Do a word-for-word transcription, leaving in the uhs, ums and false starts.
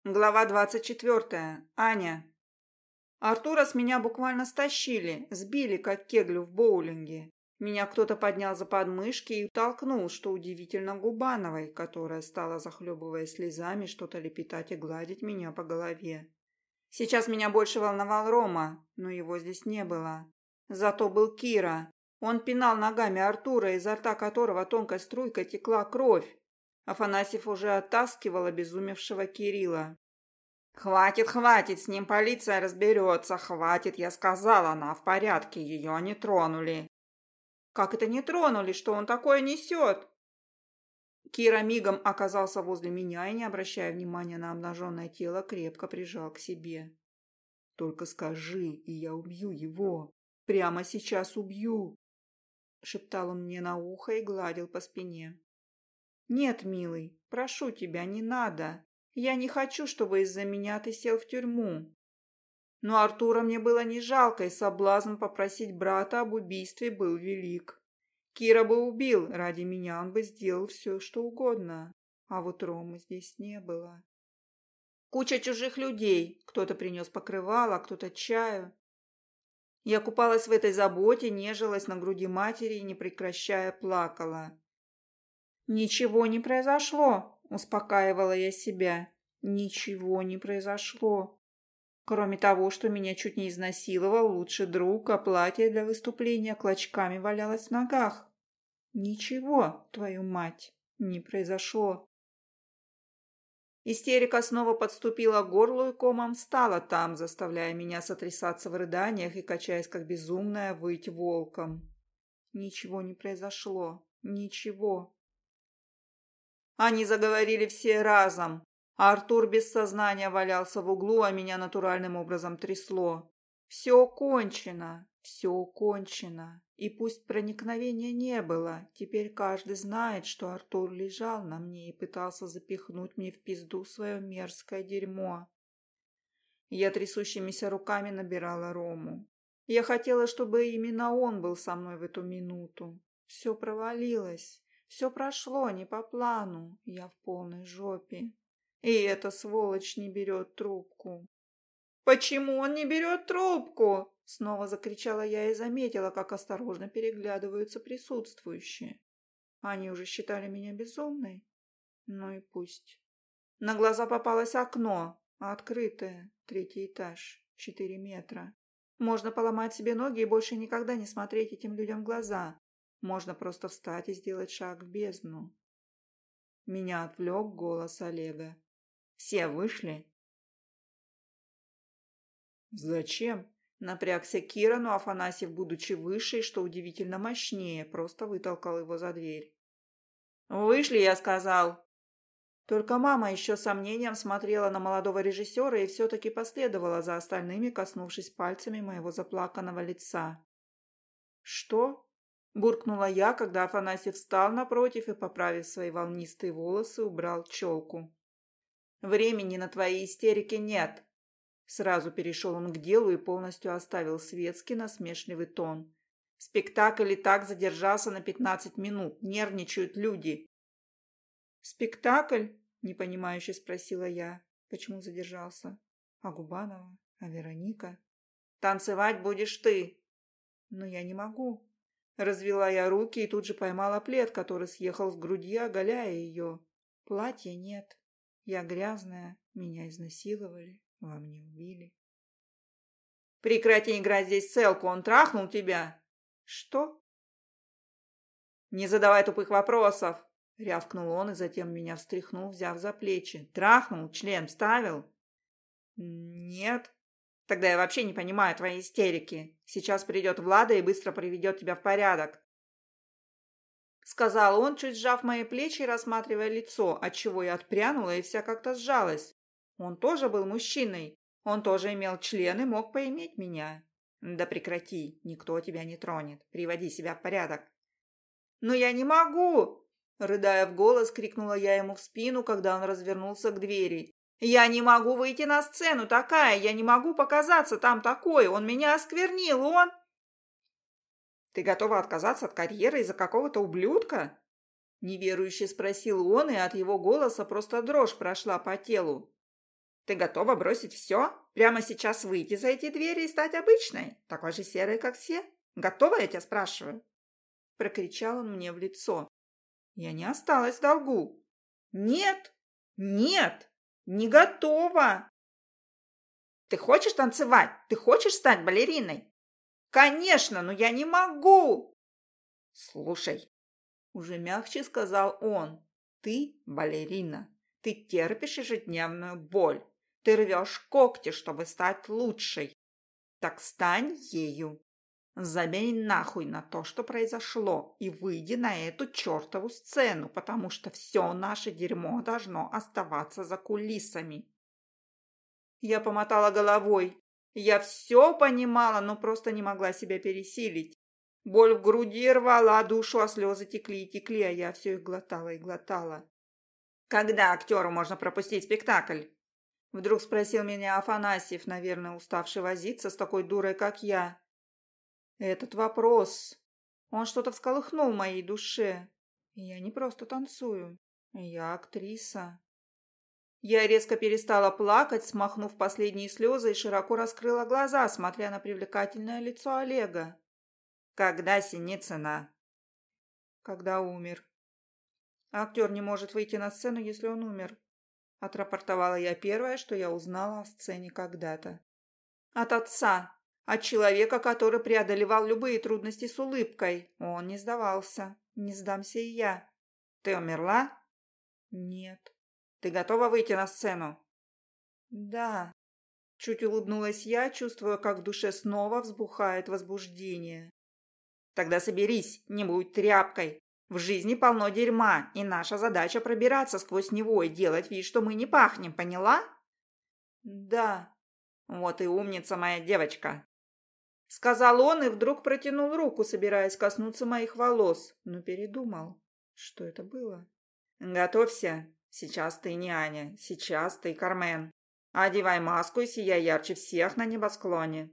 Глава двадцать четвертая. Аня. Артура с меня буквально стащили, сбили, как кеглю в боулинге. Меня кто-то поднял за подмышки и толкнул, что удивительно Губановой, которая стала, захлебываясь слезами, что-то лепетать и гладить меня по голове. Сейчас меня больше волновал Рома, но его здесь не было. Зато был Кира. Он пинал ногами Артура, изо рта которого тонкой струйкой текла кровь. Афанасьев уже оттаскивал обезумевшего Кирилла. «Хватит, хватит, с ним полиция разберется, хватит, я сказала, она в порядке, ее не тронули». «Как это не тронули? Что он такое несет?» Кира мигом оказался возле меня и, не обращая внимания на обнаженное тело, крепко прижал к себе. «Только скажи, и я убью его. Прямо сейчас убью!» Шептал он мне на ухо и гладил по спине. «Нет, милый, прошу тебя, не надо. Я не хочу, чтобы из-за меня ты сел в тюрьму». Но Артура мне было не жалко, и соблазн попросить брата об убийстве был велик. Кира бы убил, ради меня он бы сделал все, что угодно. А вот Ромы здесь не было. Куча чужих людей. Кто-то принес покрывало, кто-то чаю. Я купалась в этой заботе, нежилась на груди матери и, не прекращая, плакала. «Ничего не произошло», – успокаивала я себя. «Ничего не произошло. Кроме того, что меня чуть не изнасиловал лучший друг, а платье для выступления клочками валялось в ногах. Ничего, твою мать, не произошло». Истерика снова подступила к горлу и комом встала там, заставляя меня сотрясаться в рыданиях и, качаясь как безумная, выть волком. Ничего не произошло. Ничего. Они заговорили все разом. А Артур без сознания валялся в углу, а меня натуральным образом трясло. Все кончено, все кончено. И пусть проникновения не было, теперь каждый знает, что Артур лежал на мне и пытался запихнуть мне в пизду свое мерзкое дерьмо. Я трясущимися руками набирала Рому. Я хотела, чтобы именно он был со мной в эту минуту. Все провалилось. Все прошло не по плану, я в полной жопе. И эта сволочь не берет трубку. «Почему он не берет трубку?» Снова закричала я и заметила, как осторожно переглядываются присутствующие. Они уже считали меня безумной. Ну и пусть. На глаза попалось окно, открытое, третий этаж, четыре метра. Можно поломать себе ноги и больше никогда не смотреть этим людям в глаза. Можно просто встать и сделать шаг в бездну. Меня отвлек голос Олега. «Все вышли?» «Зачем?» Напрягся Кира, но Афанасьев, будучи выше и, что удивительно, мощнее, просто вытолкал его за дверь. «Вышли, я сказал!» Только мама еще с сомнением смотрела на молодого режиссера и все-таки последовала за остальными, коснувшись пальцами моего заплаканного лица. «Что?» – буркнула я, когда Афанасьев встал напротив и, поправив свои волнистые волосы, убрал челку. «Времени на твои истерики нет!» Сразу перешел он к делу и полностью оставил светский насмешливый тон. «Спектакль и так задержался на пятнадцать минут. Нервничают люди». «Спектакль?» – непонимающе спросила я. «Почему задержался? А Губанова? А Вероника?» «Танцевать будешь ты». «Но я не могу». Развела я руки и тут же поймала плед, который съехал с груди, оголяя ее. Платья нет. Я грязная, меня изнасиловали, во мне убили. «Прекрати играть здесь целку, он трахнул тебя!» «Что?» «Не задавай тупых вопросов!» — рявкнул он и затем меня встряхнул, взяв за плечи. «Трахнул? Член вставил?» «Нет». «Тогда я вообще не понимаю твоей истерики. Сейчас придет Влада и быстро приведет тебя в порядок», — сказал он, чуть сжав мои плечи и рассматривая лицо, отчего я отпрянула и вся как-то сжалась. Он тоже был мужчиной. Он тоже имел член и мог поиметь меня. «Да прекрати, никто тебя не тронет. Приводи себя в порядок». «Но я не могу!» — рыдая в голос, крикнула я ему в спину, когда он развернулся к двери. «Я не могу выйти на сцену такая, я не могу показаться там такой, он меня осквернил, он...» «Ты готова отказаться от карьеры из-за какого-то ублюдка?» Неверующе спросил он, и от его голоса просто дрожь прошла по телу. Ты готова бросить все? Прямо сейчас выйти за эти двери и стать обычной? Такой же серой, как все? Готова, я тебя спрашиваю?» Прокричал он мне в лицо. Я не осталась в долгу. «Нет! Нет! Не готова!» «Ты хочешь танцевать? Ты хочешь стать балериной?» «Конечно, но я не могу!» «Слушай», — уже мягче сказал он, — «ты балерина. Ты терпишь ежедневную боль. Ты рвешь когти, чтобы стать лучшей. Так стань ею. Забей нахуй на то, что произошло, и выйди на эту чертову сцену, потому что все наше дерьмо должно оставаться за кулисами». Я помотала головой. Я все понимала, но просто не могла себя пересилить. Боль в груди рвала душу, а слезы текли и текли, а я все их глотала и глотала. «Когда актеру можно пропустить спектакль?» Вдруг спросил меня Афанасьев, наверное, уставший возиться с такой дурой, как я. Этот вопрос, он что-то всколыхнул в моей душе. Я не просто танцую, я актриса. Я резко перестала плакать, смахнув последние слезы, и широко раскрыла глаза, смотря на привлекательное лицо Олега. «Когда Синицына?» «Когда умер». «Актер не может выйти на сцену, если он умер», — отрапортовала я первое, что я узнала о сцене когда-то. «От отца, от человека, который преодолевал любые трудности с улыбкой. Он не сдавался, не сдамся и я». «Ты умерла?» «Нет». «Ты готова выйти на сцену?» «Да». Чуть улыбнулась я, чувствуя, как в душе снова взбухает возбуждение. «Тогда соберись, не будь тряпкой. В жизни полно дерьма, и наша задача пробираться сквозь него и делать вид, что мы не пахнем, поняла?» «Да». «Вот и умница моя девочка», — сказал он и вдруг протянул руку, собираясь коснуться моих волос, но передумал. Что это было? «Готовься. Сейчас ты не Аня, сейчас ты Кармен. Одевай маску и сияй ярче всех на небосклоне.